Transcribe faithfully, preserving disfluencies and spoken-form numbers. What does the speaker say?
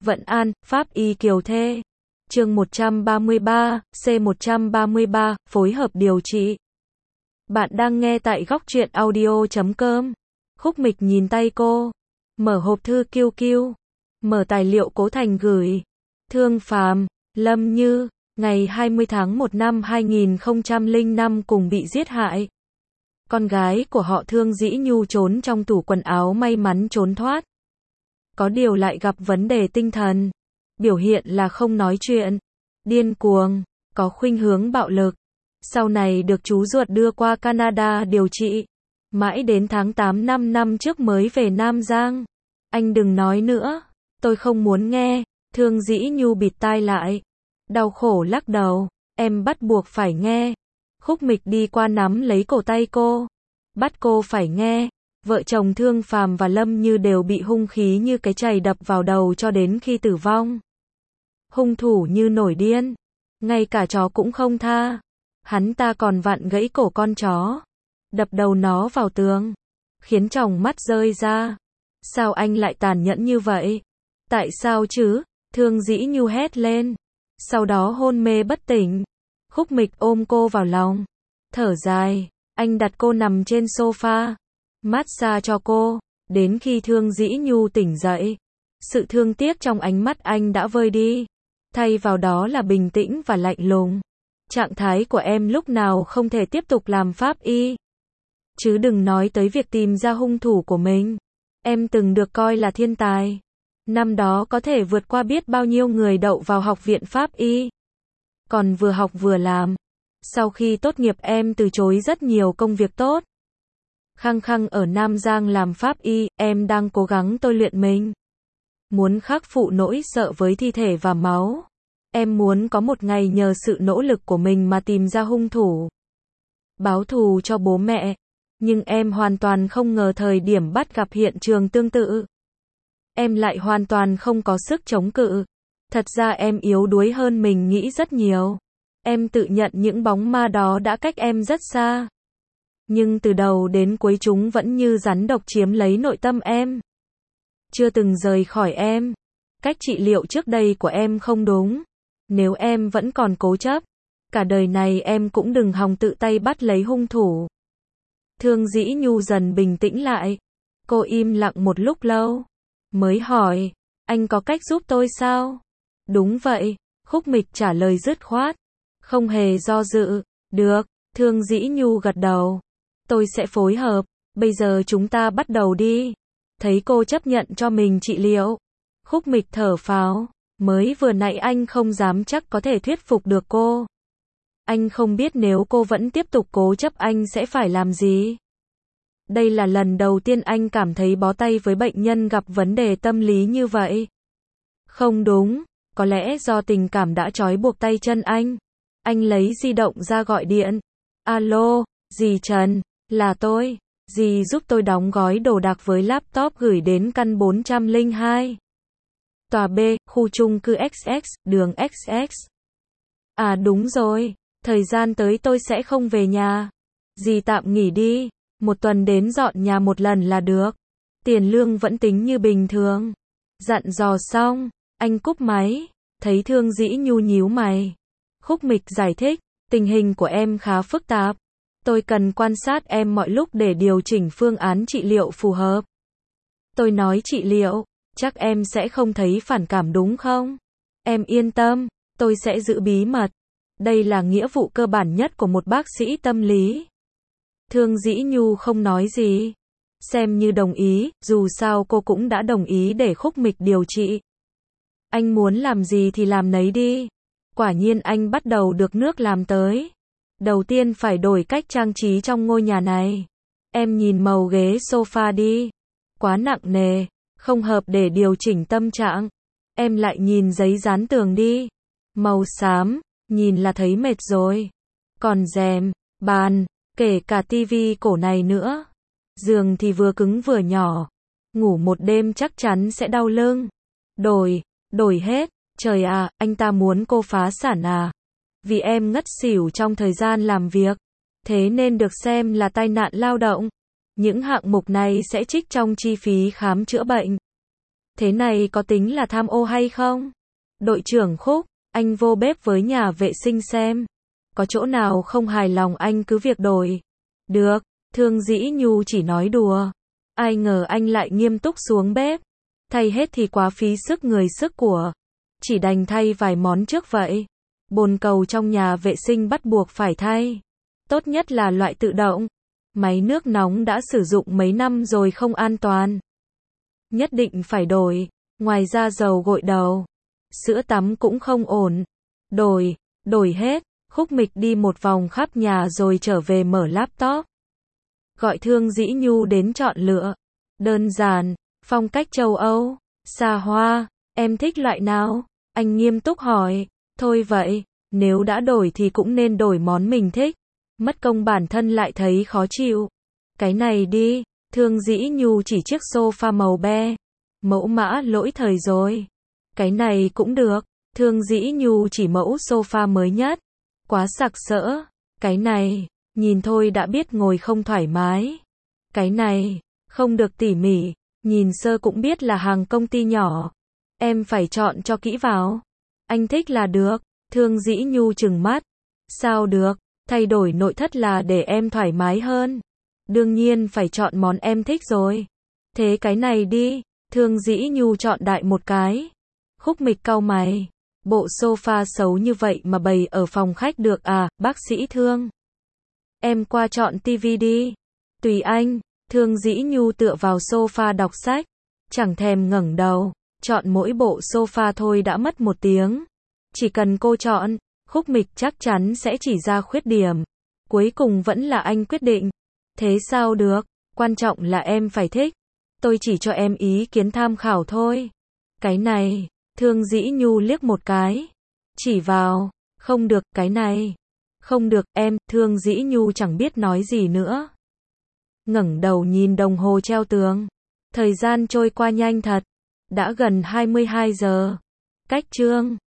Vận An, Pháp Y Kiều Thê. Chương một trăm ba mươi ba, C một trăm ba mươi ba, phối hợp điều trị. Bạn đang nghe tại góc truyện audio chấm com. Khúc Mịch nhìn tay cô, mở hộp thư kiu kiu, mở tài liệu Cố Thành gửi. Thương Phàm, Lâm Như, ngày hai mươi tháng một năm hai nghìn không trăm lẻ năm cùng bị giết hại. Con gái của họ Thương Dĩ Nhu trốn trong tủ quần áo may mắn trốn thoát. Có điều lại gặp vấn đề tinh thần. Biểu hiện là không nói chuyện, điên cuồng, có khuynh hướng bạo lực. Sau này được chú ruột đưa qua Canada điều trị. Mãi đến tháng tám năm năm trước mới về Nam Giang. Anh đừng nói nữa, tôi không muốn nghe. Thương Dĩ Nhu bịt tai lại, đau khổ lắc đầu, em bắt buộc phải nghe. Khúc Mịch đi qua nắm lấy cổ tay cô, bắt cô phải nghe. Vợ chồng Thương Phàm và Lâm Như đều bị hung khí như cái chày đập vào đầu cho đến khi tử vong. Hung thủ như nổi điên, ngay cả chó cũng không tha. Hắn ta còn vặn gãy cổ con chó, đập đầu nó vào tường, khiến tròng mắt rơi ra. Sao anh lại tàn nhẫn như vậy? Tại sao chứ? Thương Dĩ Nhu hét lên, sau đó hôn mê bất tỉnh. Khúc Mịch ôm cô vào lòng, thở dài. Anh đặt cô nằm trên sofa, massage cho cô, đến khi Thương Dĩ Nhu tỉnh dậy. Sự thương tiếc trong ánh mắt anh đã vơi đi, thay vào đó là bình tĩnh và lạnh lùng. Trạng thái của em lúc nào không thể tiếp tục làm pháp y. Chứ đừng nói tới việc tìm ra hung thủ của mình. Em từng được coi là thiên tài. Năm đó có thể vượt qua biết bao nhiêu người đậu vào học viện pháp y. Còn vừa học vừa làm. Sau khi tốt nghiệp em từ chối rất nhiều công việc tốt. Khăng khăng ở Nam Giang làm pháp y, em đang cố gắng tôi luyện mình. Muốn khắc phục nỗi sợ với thi thể và máu. Em muốn có một ngày nhờ sự nỗ lực của mình mà tìm ra hung thủ. Báo thù cho bố mẹ. Nhưng em hoàn toàn không ngờ thời điểm bắt gặp hiện trường tương tự. Em lại hoàn toàn không có sức chống cự. Thật ra em yếu đuối hơn mình nghĩ rất nhiều. Em tự nhận những bóng ma đó đã cách em rất xa. Nhưng từ đầu đến cuối chúng vẫn như rắn độc chiếm lấy nội tâm em. Chưa từng rời khỏi em. Cách trị liệu trước đây của em không đúng. Nếu em vẫn còn cố chấp, cả đời này em cũng đừng hòng tự tay bắt lấy hung thủ. Thương Dĩ Nhu dần bình tĩnh lại. Cô im lặng một lúc lâu, mới hỏi, anh có cách giúp tôi sao? Đúng vậy, Khúc Mịch trả lời dứt khoát, không hề do dự. Được, Thương Dĩ Nhu gật đầu. Tôi sẽ phối hợp, bây giờ chúng ta bắt đầu đi. Thấy cô chấp nhận cho mình trị liệu, Khúc Mịch thở phào, mới vừa nãy anh không dám chắc có thể thuyết phục được cô. Anh không biết nếu cô vẫn tiếp tục cố chấp anh sẽ phải làm gì. Đây là lần đầu tiên anh cảm thấy bó tay với bệnh nhân gặp vấn đề tâm lý như vậy. Không đúng, có lẽ do tình cảm đã trói buộc tay chân anh. Anh lấy di động ra gọi điện. Alo, dì Trần, là tôi. Dì giúp tôi đóng gói đồ đạc với laptop gửi đến căn bốn trăm lẻ hai. Tòa B, khu chung cư ích ích, đường ích ích. À đúng rồi, thời gian tới tôi sẽ không về nhà. Dì tạm nghỉ đi, một tuần đến dọn nhà một lần là được. Tiền lương vẫn tính như bình thường. Dặn dò xong, anh cúp máy, thấy Thương Dĩ Nhu nhíu mày. Khúc Mịch giải thích, tình hình của em khá phức tạp. Tôi cần quan sát em mọi lúc để điều chỉnh phương án trị liệu phù hợp. Tôi nói trị liệu, chắc em sẽ không thấy phản cảm đúng không? Em yên tâm, tôi sẽ giữ bí mật. Đây là nghĩa vụ cơ bản nhất của một bác sĩ tâm lý. Thương Dĩ Nhu không nói gì. Xem như đồng ý, dù sao cô cũng đã đồng ý để Khúc Mịch điều trị. Anh muốn làm gì thì làm nấy đi. Quả nhiên anh bắt đầu được nước làm tới. Đầu tiên phải đổi cách trang trí trong ngôi nhà này. Em nhìn màu ghế sofa đi. Quá nặng nề, không hợp để điều chỉnh tâm trạng. Em lại nhìn giấy dán tường đi. Màu xám, nhìn là thấy mệt rồi. Còn rèm, bàn, kể cả tivi cổ này nữa. Giường thì vừa cứng vừa nhỏ. Ngủ một đêm chắc chắn sẽ đau lưng. Đổi, đổi hết. Trời à, anh ta muốn cô phá sản à? Vì em ngất xỉu trong thời gian làm việc. Thế nên được xem là tai nạn lao động. Những hạng mục này sẽ trích trong chi phí khám chữa bệnh. Thế này có tính là tham ô hay không? Đội trưởng Khúc, anh vô bếp với nhà vệ sinh xem. Có chỗ nào không hài lòng anh cứ việc đổi. Được, Thương Dĩ Nhu chỉ nói đùa. Ai ngờ anh lại nghiêm túc xuống bếp. Thay hết thì quá phí sức người sức của. Chỉ đành thay vài món trước vậy. Bồn cầu trong nhà vệ sinh bắt buộc phải thay. Tốt nhất là loại tự động. Máy nước nóng đã sử dụng mấy năm rồi không an toàn. Nhất định phải đổi. Ngoài ra dầu gội đầu, sữa tắm cũng không ổn. Đổi, đổi hết. Khúc Mịch đi một vòng khắp nhà rồi trở về mở laptop. Gọi Thương Dĩ Nhu đến chọn lựa. Đơn giản, phong cách châu Âu, xa hoa, em thích loại nào? Anh nghiêm túc hỏi. Thôi vậy, nếu đã đổi thì cũng nên đổi món mình thích. Mất công bản thân lại thấy khó chịu. Cái này đi, Thương Dĩ Nhu chỉ chiếc sofa màu be. Mẫu mã lỗi thời rồi. Cái này cũng được, Thương Dĩ Nhu chỉ mẫu sofa mới nhất. Quá sặc sỡ. Cái này, nhìn thôi đã biết ngồi không thoải mái. Cái này, không được tỉ mỉ, nhìn sơ cũng biết là hàng công ty nhỏ. Em phải chọn cho kỹ vào. Anh thích là được, Thương Dĩ Nhu trừng mắt. Sao được, thay đổi nội thất là để em thoải mái hơn. Đương nhiên phải chọn món em thích rồi. Thế cái này đi, Thương Dĩ Nhu chọn đại một cái. Khúc Mịch cau mày. Bộ sofa xấu như vậy mà bày ở phòng khách được à, bác sĩ Thương? Em qua chọn tivi đi. Tùy anh, Thương Dĩ Nhu tựa vào sofa đọc sách. Chẳng thèm ngẩng đầu. Chọn mỗi bộ sofa thôi đã mất một tiếng. Chỉ cần cô chọn, Khúc Mịch chắc chắn sẽ chỉ ra khuyết điểm. Cuối cùng vẫn là anh quyết định. Thế sao được, quan trọng là em phải thích. Tôi chỉ cho em ý kiến tham khảo thôi. Cái này, Thương Dĩ Nhu liếc một cái. Chỉ vào, không được, cái này. Không được, em, Thương Dĩ Nhu chẳng biết nói gì nữa. Ngẩng đầu nhìn đồng hồ treo tường. Thời gian trôi qua nhanh thật. Đã gần hai mươi hai giờ. Cách chương